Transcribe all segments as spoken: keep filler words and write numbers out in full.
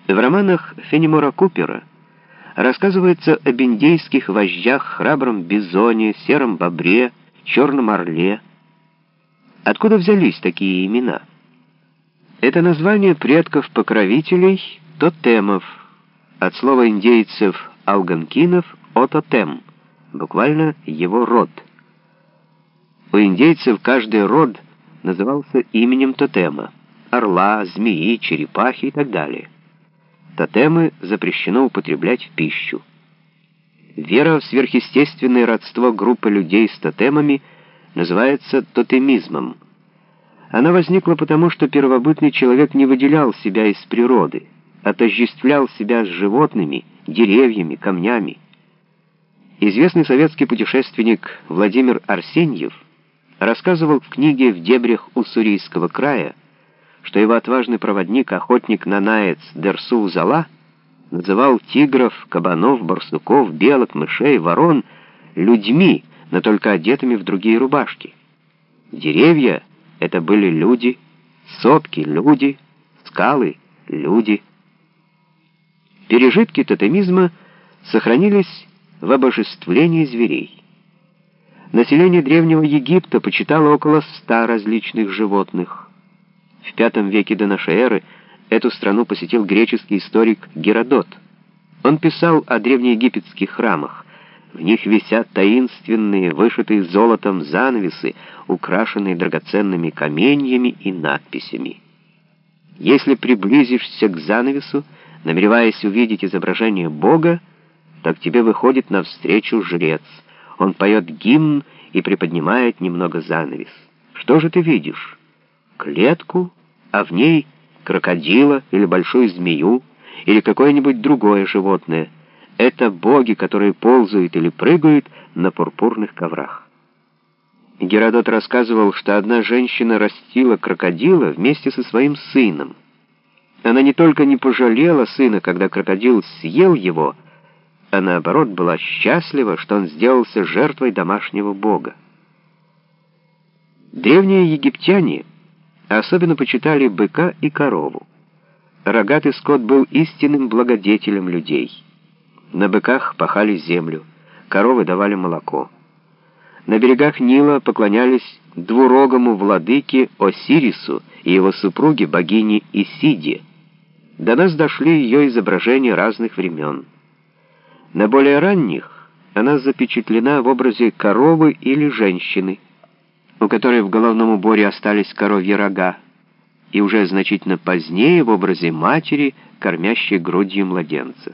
В романах Фенемора Купера рассказывается об индейских вождях, храбром бизоне, сером бобре, черном орле. Откуда взялись такие имена? Это название предков-покровителей тотемов, от слова индейцев алганкинов «ототем», буквально «его род». У индейцев каждый род назывался именем тотема — орла, змеи, черепахи и так далее. Тотемы запрещено употреблять в пищу. Вера в сверхъестественное родство группы людей с тотемами называется тотемизмом. Она возникла потому, что первобытный человек не выделял себя из природы, отождествлял себя с животными, деревьями, камнями. Известный советский путешественник Владимир Арсеньев рассказывал в книге «В дебрях Уссурийского края», что его отважный проводник, охотник Нанаец Дерсу-Узала, называл тигров, кабанов, барсуков, белок, мышей, ворон людьми, но только одетыми в другие рубашки. Деревья — это были люди, сопки — люди, скалы — люди. Пережитки тотемизма сохранились в обожествлении зверей. Население Древнего Египта почитало около ста различных животных. В пятом веке до нашей эры эту страну посетил греческий историк Геродот. Он писал о древнеегипетских храмах. В них висят таинственные, вышитые золотом занавесы, украшенные драгоценными каменьями и надписями. Если приблизишься к занавесу, намереваясь увидеть изображение Бога, то к тебе выходит навстречу жрец. Он поет гимн и приподнимает немного занавес. Что же ты видишь? Клетку, а в ней крокодила или большую змею, или какое-нибудь другое животное. Это боги, которые ползают или прыгают на пурпурных коврах. Геродот рассказывал, что одна женщина растила крокодила вместе со своим сыном. Она не только не пожалела сына, когда крокодил съел его, а наоборот была счастлива, что он сделался жертвой домашнего бога. Древние египтяне особенно почитали быка и корову. Рогатый скот был истинным благодетелем людей. На быках пахали землю, коровы давали молоко. На берегах Нила поклонялись двурогому владыке Осирису и его супруге богине Исиде. До нас дошли ее изображения разных времен. На более ранних она запечатлена в образе коровы или женщины, у которой в головном уборе остались коровьи рога, и уже значительно позднее в образе матери, кормящей грудью младенца.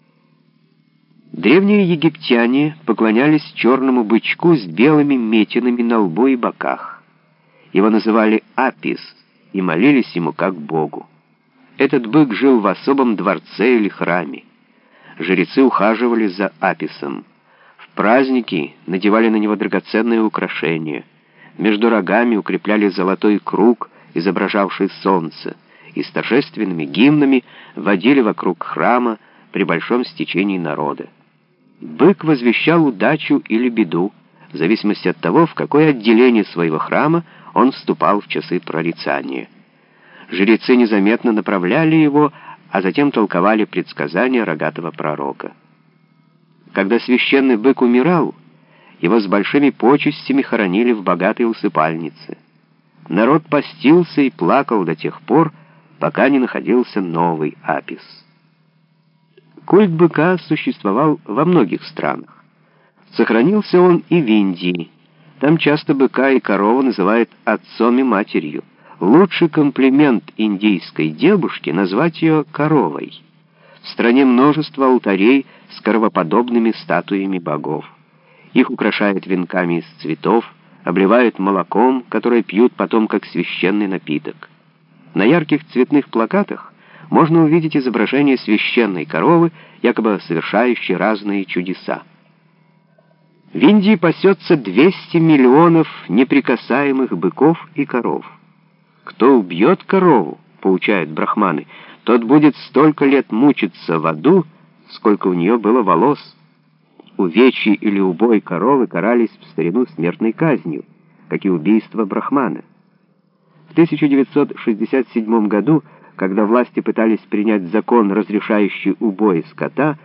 Древние египтяне поклонялись черному бычку с белыми метинами на лбу и боках. Его называли Апис и молились ему как богу. Этот бык жил в особом дворце или храме. Жрецы ухаживали за Аписом. В праздники надевали на него драгоценные украшения. Между рогами укрепляли золотой круг, изображавший солнце, и с торжественными гимнами водили вокруг храма при большом стечении народа. Бык возвещал удачу или беду, в зависимости от того, в какое отделение своего храма он вступал в часы прорицания. Жрецы незаметно направляли его, а затем толковали предсказания рогатого пророка. Когда священный бык умирал, его с большими почестями хоронили в богатой усыпальнице. Народ постился и плакал до тех пор, пока не находился новый Апис. Культ быка существовал во многих странах. Сохранился он и в Индии. Там часто быка и корову называют отцом и матерью. Лучший комплимент индийской девушке — назвать ее коровой. В стране множество алтарей с коровоподобными статуями богов. Их украшают венками из цветов, обливают молоком, которое пьют потом как священный напиток. На ярких цветных плакатах можно увидеть изображение священной коровы, якобы совершающей разные чудеса. В Индии пасется двести миллионов неприкасаемых быков и коров. Кто убьет корову, поучают брахманы, тот будет столько лет мучиться в аду, сколько у нее было волос. Увечье или убой коровы карались в старину смертной казнью, как и убийство брахмана. В тысяча девятьсот шестьдесят седьмом году Когда власти пытались принять закон, разрешающий убой скота,